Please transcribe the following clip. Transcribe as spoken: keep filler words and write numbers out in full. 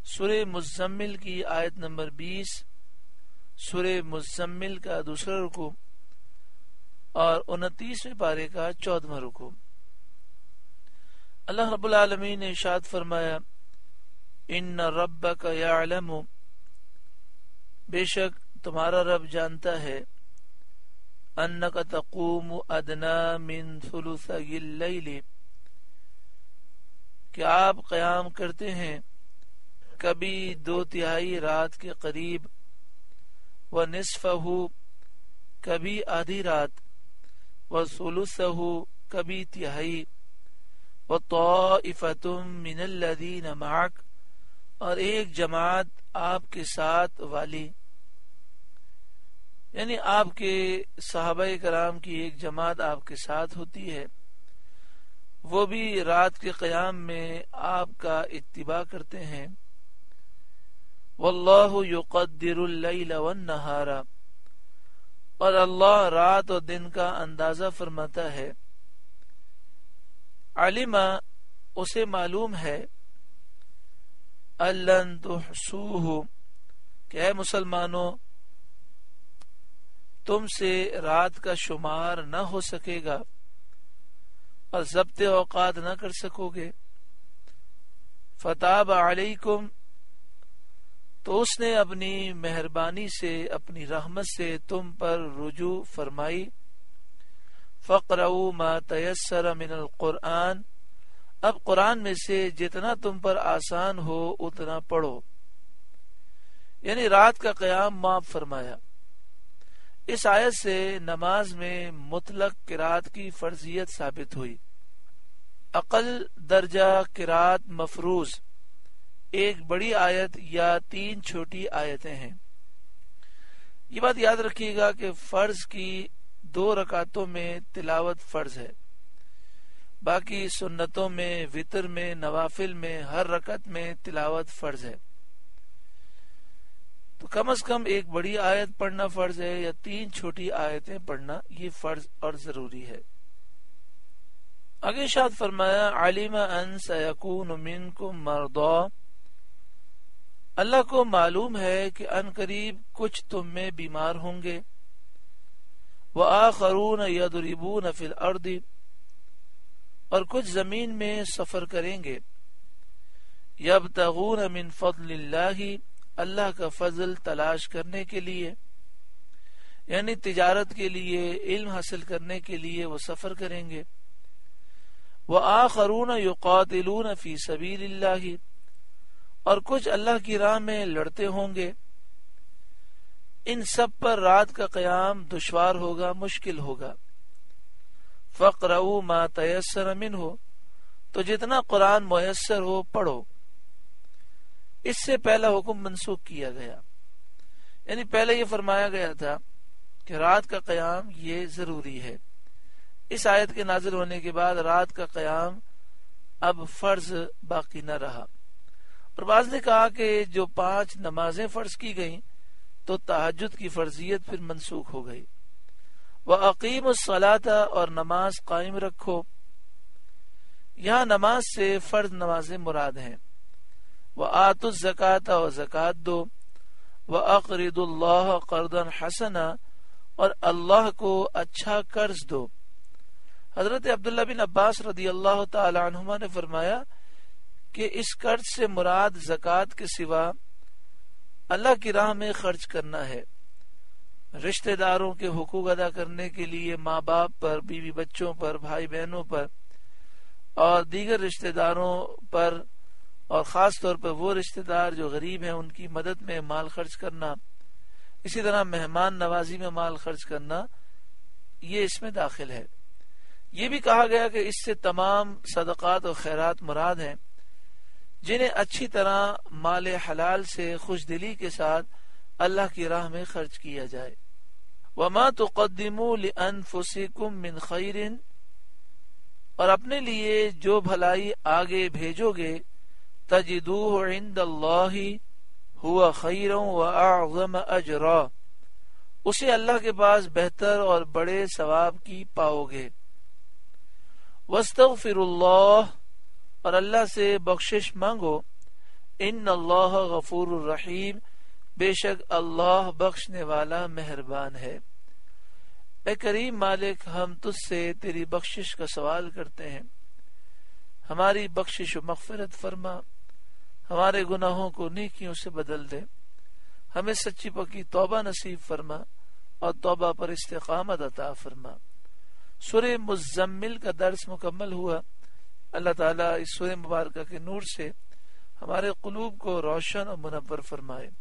سورہ مزمل کی آیت نمبر بیس، سورہ مزمل کا دوسرا رکوع اور انتیسویں پارے کا چودواں رکوع۔ اللہ رب العالمین نے ارشاد فرمایا ان ربک یعلم، بے شک تمہارا رب جانتا ہے، انک تقوم ادنا من ثلثی اللیل، کہ آپ قیام کرتے ہیں کبھی دو تہائی رات کے قریب، ونصفہ، کبھی آدھی رات، وثلثہ، کبھی تہائی، وطائفۃ من الذین معک، اور ایک جماعت آپ کے ساتھ والی، یعنی آپ کے صحابہ کرام کی ایک جماعت آپ کے ساتھ ہوتی ہے، وہ بھی رات کے قیام میں آپ کا اتباع کرتے ہیں۔ واللہ یقدر اللیل والنہار، اور اللہ رات اور دن کا اندازہ فرماتا ہے۔ علما، اسے معلوم ہے، الن تحصوہ، کہ اے مسلمانوں تم سے رات کا شمار نہ ہو سکے گا اور ضبط اوقات نہ کر سکو گے۔ فتاب علیکم، تو اس نے اپنی مہربانی سے، اپنی رحمت سے تم پر رجوع فرمائی۔ فقرؤوا ما تیسر من القرآن، اب قرآن میں سے جتنا تم پر آسان ہو اتنا پڑھو، یعنی رات کا قیام معاف فرمایا۔ اس آیت سے نماز میں مطلق قرات کی فرضیت ثابت ہوئی۔ اقل درجہ قرات مفروض ایک بڑی آیت یا تین چھوٹی آیتیں ہیں۔ یہ بات یاد رکھیے گا کہ فرض کی دو رکعتوں میں تلاوت فرض ہے، باقی سنتوں میں، وتر میں، نوافل میں ہر رکعت میں تلاوت فرض ہے۔ تو کم از کم ایک بڑی آیت پڑھنا فرض ہے یا تین چھوٹی آیتیں پڑھنا، یہ فرض اور ضروری ہے۔ آگے ارشاد فرمایا علم ان سیکون منکم مرضی، اللہ کو معلوم ہے کہ ان قریب کچھ تم میں بیمار ہوں گے، وآخرون یضربون فی الارض، اور کچھ زمین میں سفر کریں گے، یبتغون من فضل اللہ، اللہ کا فضل تلاش کرنے کے لیے، یعنی تجارت کے لیے، علم حاصل کرنے کے لیے وہ سفر کریں گے۔ وآخرون یقاتلون فی سبیل اللہ، اور کچھ اللہ کی راہ میں لڑتے ہوں گے۔ ان سب پر رات کا قیام دشوار ہوگا، مشکل ہوگا۔ فقرؤوا ما تیسر منہ، تو جتنا قرآن میسر ہو پڑھو۔ اس سے پہلا حکم منسوخ کیا گیا، یعنی پہلے یہ فرمایا گیا تھا کہ رات کا قیام یہ ضروری ہے۔ اس آیت کے نازل ہونے کے بعد رات کا قیام اب فرض باقی نہ رہا، اور بعض نے کہا کہ جو پانچ نمازیں فرض کی گئیں تو تہجد کی فرضیت پھر منسوخ ہو گئی۔ وَأَقِيمُوا الصَّلَاةَ، اور نماز قائم رکھو، یہاں نماز سے فرض نمازیں مراد ہیں۔ وَآتُوا الزَّكَاةَ، اور زکوٰۃ دو۔ وَأَقْرِضُوا اللَّهَ قَرْضًا حَسَنًا، اور اللہ کو اچھا قرض دو۔ حضرت عبداللہ بن عباس رضی اللہ تعالی عنہما نے فرمایا کہ اس قرض سے مراد زکوٰۃ کے سوا اللہ کی راہ میں خرچ کرنا ہے، رشتہ داروں کے حقوق ادا کرنے کے لیے، ماں باپ پر، بیوی بچوں پر، بھائی بہنوں پر اور دیگر رشتہ داروں پر، اور خاص طور پر وہ رشتہ دار جو غریب ہیں ان کی مدد میں مال خرچ کرنا، اسی طرح مہمان نوازی میں مال خرچ کرنا، یہ اس میں داخل ہے۔ یہ بھی کہا گیا کہ اس سے تمام صدقات اور خیرات مراد ہیں جنہیں اچھی طرح مال حلال سے خوش دلی کے ساتھ اللہ کی راہ میں خرچ کیا جائے۔ وما تقدموا لانفسکم من خیر، اور اپنے لیے جو بھلائی آگے بھیجو گے، تجدوہ عند اللہ ہوا خیرا واعظم اجرا، اسے اللہ کے پاس بہتر اور بڑے ثواب کی پاؤ گے۔ واستغفر اللہ، اور اللہ سے بخشش مانگو، ان اللہ غفور الرحیم، بے شک اللہ بخشنے والا مہربان ہے۔ اے کریم مالک، ہم تجھ سے تیری بخشش کا سوال کرتے ہیں، ہماری بخشش و مغفرت فرما، ہمارے گناہوں کو نیکیوں سے بدل دے، ہمیں سچی پکی توبہ نصیب فرما اور توبہ پر استقامت عطا فرما۔ سورہ مزمل کا درس مکمل ہوا۔ اللہ تعالیٰ اس سورہ مبارکہ کے نور سے ہمارے قلوب کو روشن اور منور فرمائے۔